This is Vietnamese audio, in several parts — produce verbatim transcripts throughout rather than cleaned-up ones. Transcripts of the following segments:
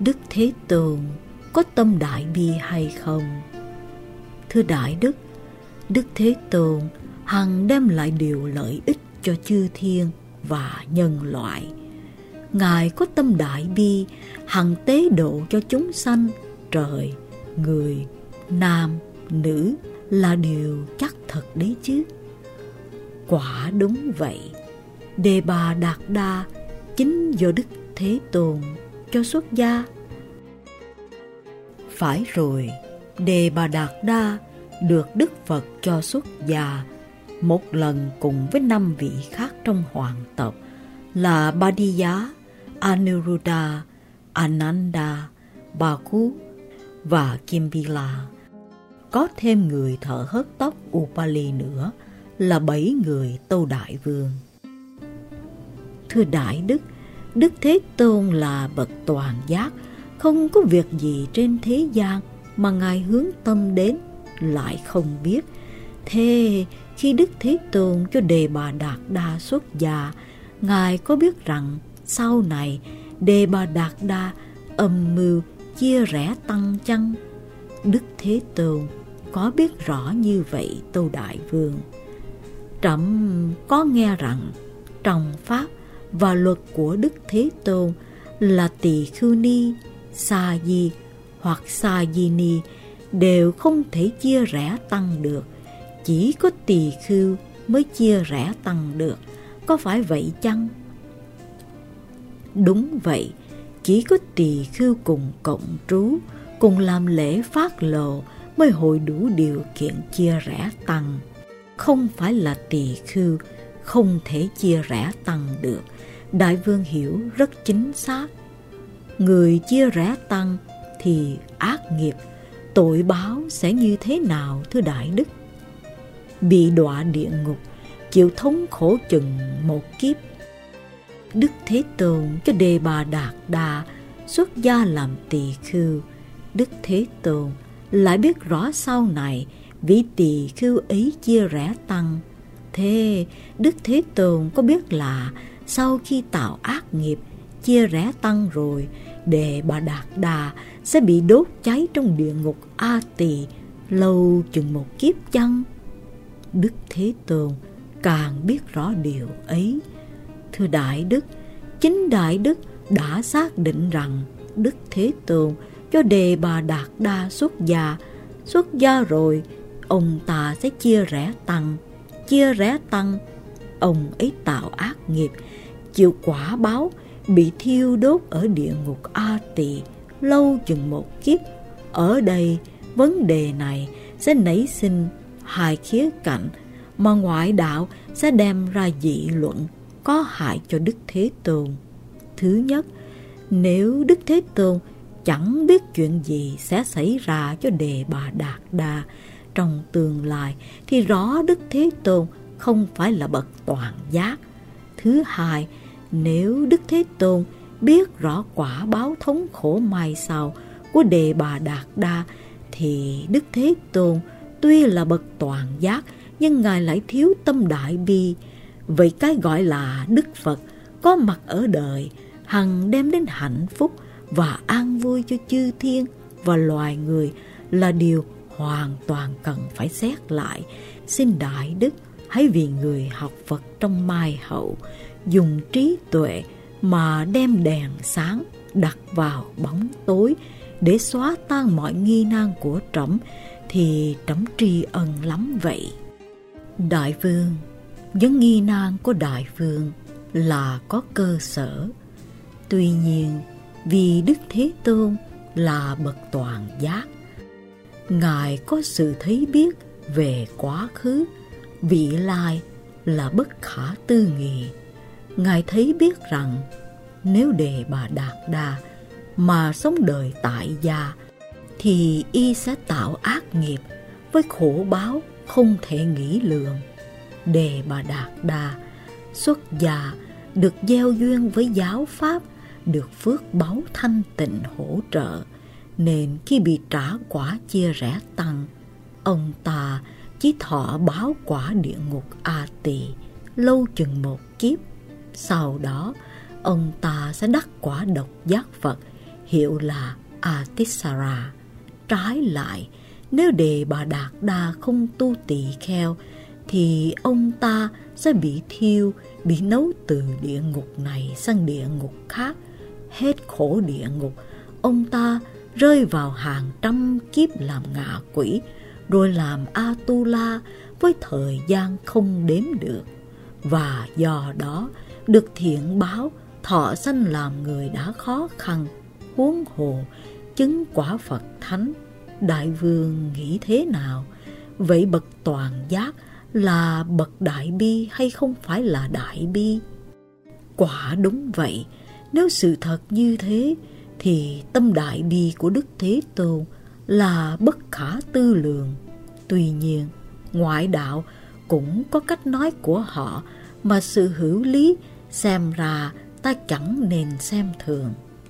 Đức Thế Tôn có tâm đại bi hay không? Thưa Đại Đức, Đức Thế Tôn hằng đem lại điều lợi ích cho chư thiên và nhân loại. Ngài có tâm đại bi, hằng tế độ cho chúng sanh, trời, người, nam, nữ là điều chắc thật đấy chứ. Quả đúng vậy, Đề Bà Đạt Đa chính do Đức Thế Tôn cho xuất gia. Phải rồi, Đề Bà Đạt Đa được Đức Phật cho xuất gia một lần cùng với năm vị khác trong hoàng tộc là Bhaddiya, Anuruddha, Ananda, Bhakkhu và Kimbila. Có thêm người thợ hớt tóc Upali nữa là bảy người Tâu Đại Vương. Thưa Đại Đức, Đức Thế Tôn là bậc toàn giác, không có việc gì trên thế gian mà Ngài hướng tâm đến lại không biết. Thế khi Đức Thế Tôn cho Đề Bà Đạt Đa xuất gia, Ngài có biết rằng sau này Đề Bà Đạt Đa âm mưu chia rẽ tăng chăng? Đức Thế Tôn có biết rõ như vậy, Tâu Đại Vương? Trẫm có nghe rằng trong pháp và luật của Đức Thế Tôn là tỳ khưu ni, sa di hoặc sa di ni đều không thể chia rẽ tăng được, chỉ có tỳ khưu mới chia rẽ tăng được, có phải vậy chăng? Đúng vậy, chỉ có tỳ khưu cùng cộng trú, cùng làm lễ phát lộ mới hội đủ điều kiện chia rẽ tăng. Không phải là tỳ khưu không thể chia rẽ tăng được. Đại Vương hiểu rất chính xác. Người chia rẽ tăng thì ác nghiệp, tội báo sẽ như thế nào, thưa Đại Đức? Bị đọa địa ngục, chịu thống khổ chừng một kiếp. Đức Thế Tôn cho Đề Bà Đạt Đa xuất gia làm tỳ khưu. Đức Thế Tôn lại biết rõ sau này vị tỳ khưu ấy chia rẽ tăng. Thế Đức Thế Tôn có biết là sau khi tạo ác nghiệp chia rẽ tăng rồi, Đề Bà Đạt Đa sẽ bị đốt cháy trong địa ngục A Tỳ lâu chừng một kiếp chăng? Đức Thế Tôn càng biết rõ điều ấy. Thưa Đại Đức, chính Đại Đức đã xác định rằng Đức Thế Tôn cho Đề Bà Đạt Đa xuất gia. Xuất gia rồi, ông ta sẽ chia rẽ tăng. Chia rẽ tăng, ông ấy tạo ác nghiệp, chịu quả báo, bị thiêu đốt ở địa ngục A Tỳ lâu chừng một kiếp. Ở đây, vấn đề này sẽ nảy sinh hai khía cạnh mà ngoại đạo sẽ đem ra dị luận có hại cho Đức Thế Tôn. Thứ nhất, nếu Đức Thế Tôn chẳng biết chuyện gì sẽ xảy ra cho Đề Bà Đạt Đa trong tương lai thì rõ Đức Thế Tôn không phải là bậc toàn giác. Thứ hai, nếu Đức Thế Tôn biết rõ quả báo thống khổ mai sau của Đề Bà Đạt Đa thì Đức Thế Tôn tuy là bậc toàn giác nhưng Ngài lại thiếu tâm đại bi. Vậy cái gọi là Đức Phật có mặt ở đời hằng đem đến hạnh phúc và an vui cho chư thiên và loài người là điều hoàn toàn cần phải xét lại. Xin Đại Đức hãy vì người học Phật trong mai hậu dùng trí tuệ mà đem đèn sáng đặt vào bóng tối để xóa tan mọi nghi nan của trẫm thì trẫm tri ân lắm vậy. Đại Vương, vấn nghi nan của Đại Vương là có cơ sở. Tuy nhiên, vì Đức Thế Tôn là bậc toàn giác, Ngài có sự thấy biết về quá khứ, vị lai là bất khả tư nghị. Ngài thấy biết rằng nếu Đề Bà Đạt Đa mà sống đời tại gia thì y sẽ tạo ác nghiệp với khổ báo không thể nghĩ lường. Đề Bà Đạt Đa xuất gia được gieo duyên với giáo pháp, được phước báu thanh tịnh hỗ trợ, nên khi bị trả quả chia rẽ tăng, ông ta chỉ thọ báo quả địa ngục A Tỳ lâu chừng một kiếp. Sau đó ông ta sẽ đắc quả độc giác Phật, hiệu là Atisara. Trái lại, nếu Đề Bà Đạt Đa không tu tỳ kheo, thì ông ta sẽ bị thiêu, bị nấu từ địa ngục này sang địa ngục khác. Hết khổ địa ngục, ông ta rơi vào hàng trăm kiếp làm ngạ quỷ, rồi làm Atula với thời gian không đếm được. Và do đó được thiện báo thọ sanh làm người đã khó khăn, huống hồ chứng quả Phật Thánh. Đại vương nghĩ thế nào? Vậy bậc toàn giác là bậc đại bi hay không phải là đại bi? Quả đúng vậy. Nếu sự thật như thế, thì tâm đại bi của Đức Thế Tôn là bất khả tư lường. Tuy nhiên, ngoại đạo cũng có cách nói của họ, mà sự hữu lý xem ra ta chẳng nên xem thường.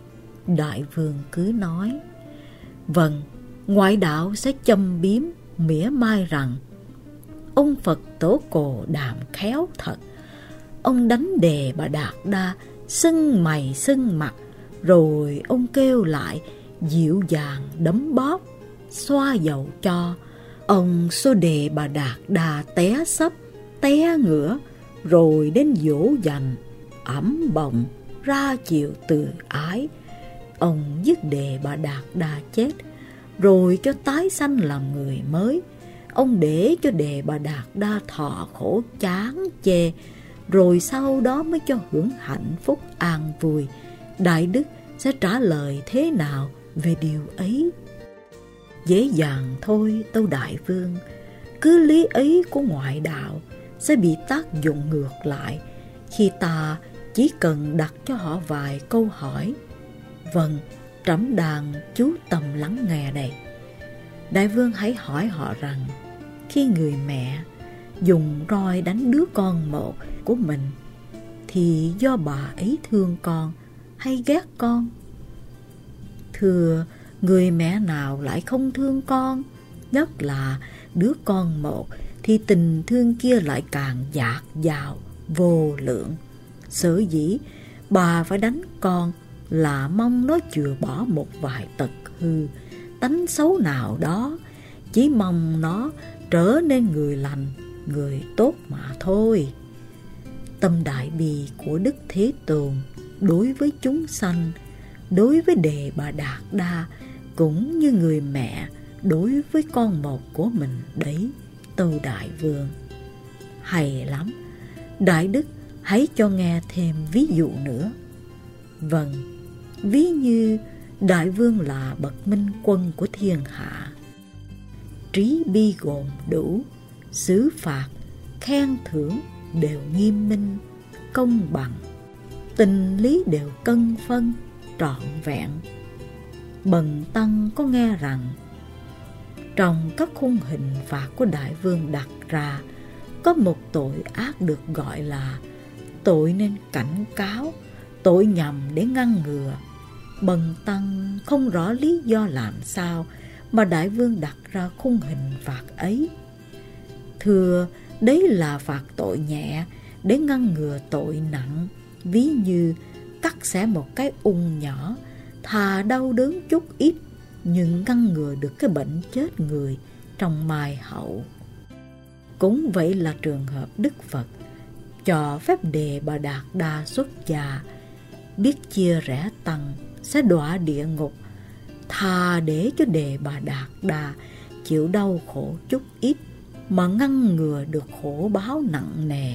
Đại vương cứ nói: vâng, ngoại đạo sẽ châm biếm, mỉa mai rằng ông Phật Tổ Cồ Đàm khéo thật. Ông đánh Đề Bà Đạt Đa sưng mày sưng mặt, rồi ông kêu lại dịu dàng đấm bóp, xoa dầu cho. Ông xô Đề Bà Đạt Đa té sấp, té ngửa, rồi đến dỗ dành, ẵm bồng, ra chiều từ ái. Ông giết Đề Bà Đạt Đa chết, rồi cho tái sanh làm người mới. Ông để cho Đề Bà Đạt Đa thọ khổ chán chê, rồi sau đó mới cho hưởng hạnh phúc an vui. Đại đức sẽ trả lời thế nào về điều ấy? Dễ dàng thôi, tâu đại vương. Cứ lý ấy của ngoại đạo sẽ bị tác dụng ngược lại khi ta chỉ cần đặt cho họ vài câu hỏi. Vâng, trẫm đang chú tâm lắng nghe đây. Đại vương hãy hỏi họ rằng, khi người mẹ dùng roi đánh đứa con một của mình, thì do bà ấy thương con hay ghét con? Thưa, người mẹ nào lại không thương con? Nhất là đứa con một, thì tình thương kia lại càng dạt dào, vô lượng. Sở dĩ bà phải đánh con là mong nó chừa bỏ một vài tật hư, tánh xấu nào đó, chỉ mong nó trở nên người lành, người tốt mà thôi. Tâm đại bi của Đức Thế Tôn đối với chúng sanh, đối với Đề Bà Đạt Đa, cũng như người mẹ đối với con một của mình đấy, tâu đại vương. Hay lắm, đại đức hãy cho nghe thêm ví dụ nữa. Vâng, ví như đại vương là bậc minh quân của thiên hạ, trí bi gồm đủ, xử phạt, khen thưởng đều nghiêm minh, công bằng, tình lý đều cân phân, trọn vẹn. Bần tăng có nghe rằng, trong các khung hình phạt của đại vương đặt ra, có một tội ác được gọi là tội nên cảnh cáo, tội nhằm để ngăn ngừa. Bần tăng không rõ lý do làm sao mà đại vương đặt ra khung hình phạt ấy. Thưa, đấy là phạt tội nhẹ để ngăn ngừa tội nặng. Ví như cắt xẻ một cái ung nhỏ, thà đau đớn chút ít, nhưng ngăn ngừa được cái bệnh chết người trong mai hậu. Cũng vậy là trường hợp Đức Phật cho phép Đề Bà Đạt Đa xuất gia, biết chia rẽ tăng sẽ đọa địa ngục, thà để cho Đề Bà Đạt Đa chịu đau khổ chút ít mà ngăn ngừa được khổ báo nặng nề.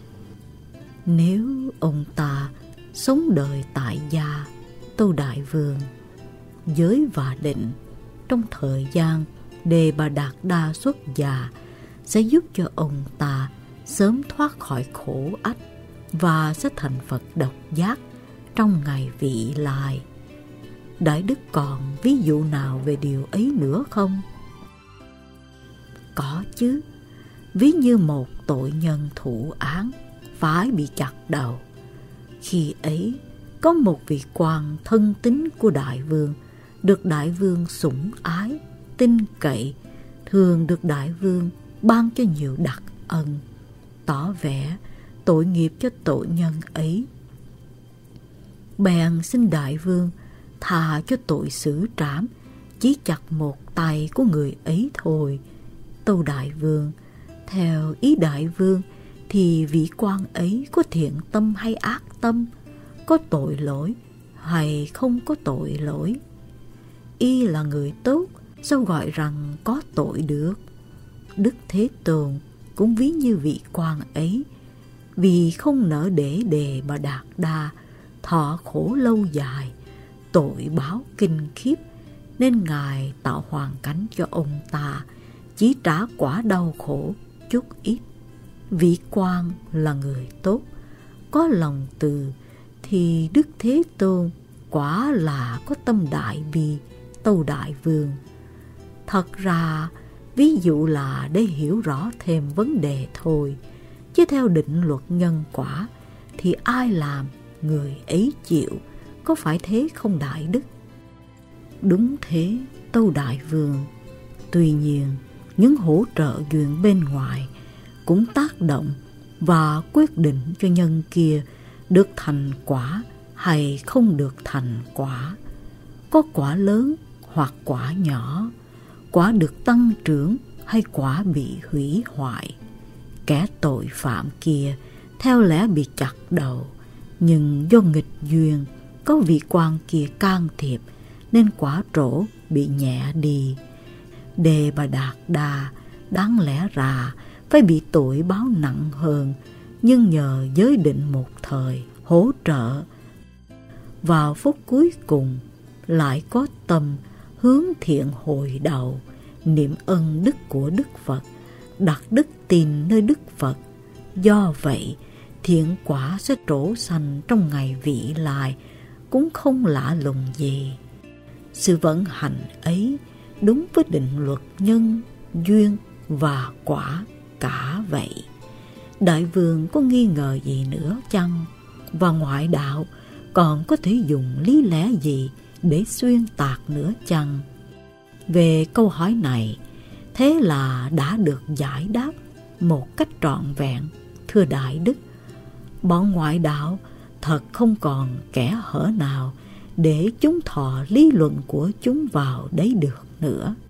Nếu ông ta sống đời tại gia, tâu đại vương, giới và định, trong thời gian Đề Bà Đạt Đa xuất gia sẽ giúp cho ông ta sớm thoát khỏi khổ ách và sẽ thành Phật độc giác trong ngày vị lai. Đại đức còn ví dụ nào về điều ấy nữa không? Có chứ. Ví như một tội nhân thụ án phải bị chặt đầu. Khi ấy có một vị quan thân tín của đại vương, được đại vương sủng ái, tin cậy, thường được đại vương ban cho nhiều đặc ân, tỏ vẻ tội nghiệp cho tội nhân ấy. Bèn xin đại vương tha cho tội xử trảm, chỉ chặt một tay của người ấy thôi. Tâu đại vương, theo ý đại vương thì vị quan ấy có thiện tâm hay ác tâm, có tội lỗi hay không có tội lỗi? Y là người tốt, sao gọi rằng có tội được? Đức Thế Tôn cũng ví như vị quan ấy, vì không nỡ để Đề Bà Đạt Đa thọ khổ lâu dài, tội báo kinh khiếp, nên Ngài tạo hoàn cảnh cho ông ta chỉ trả quả đau khổ chút ít. Vị quan là người tốt, có lòng từ, thì Đức Thế Tôn quả là có tâm đại bi. Tâu đại vương, thật ra ví dụ là để hiểu rõ thêm vấn đề thôi, chứ theo định luật nhân quả thì ai làm người ấy chịu, có phải thế không đại đức? Đúng thế, tâu đại vương. Tuy nhiên, những hỗ trợ duyên bên ngoài cũng tác động và quyết định cho nhân kia được thành quả hay không được thành quả. Có quả lớn hoặc quả nhỏ, quả được tăng trưởng hay quả bị hủy hoại. Kẻ tội phạm kia theo lẽ bị chặt đầu, nhưng do nghịch duyên có vị quan kia can thiệp nên quả trổ bị nhẹ đi. Đề Bà Đạt Đa đáng lẽ ra phải bị tội báo nặng hơn, nhưng nhờ giới định một thời hỗ trợ, vào phút cuối cùng lại có tâm hướng thiện hồi đầu, niệm ân đức của Đức Phật, đặt đức tin nơi Đức Phật. Do vậy, thiện quả sẽ trổ sanh trong ngày vị lai, cũng không lạ lùng gì. Sự vận hành ấy đúng với định luật nhân, duyên và quả cả vậy. Đại vương có nghi ngờ gì nữa chăng? Và ngoại đạo còn có thể dùng lý lẽ gì để xuyên tạc nữa chăng? Về câu hỏi này, thế là đã được giải đáp một cách trọn vẹn, thưa đại đức. Bọn ngoại đạo thật không còn kẽ hở nào để chúng thọ lý luận của chúng vào đấy được nữa.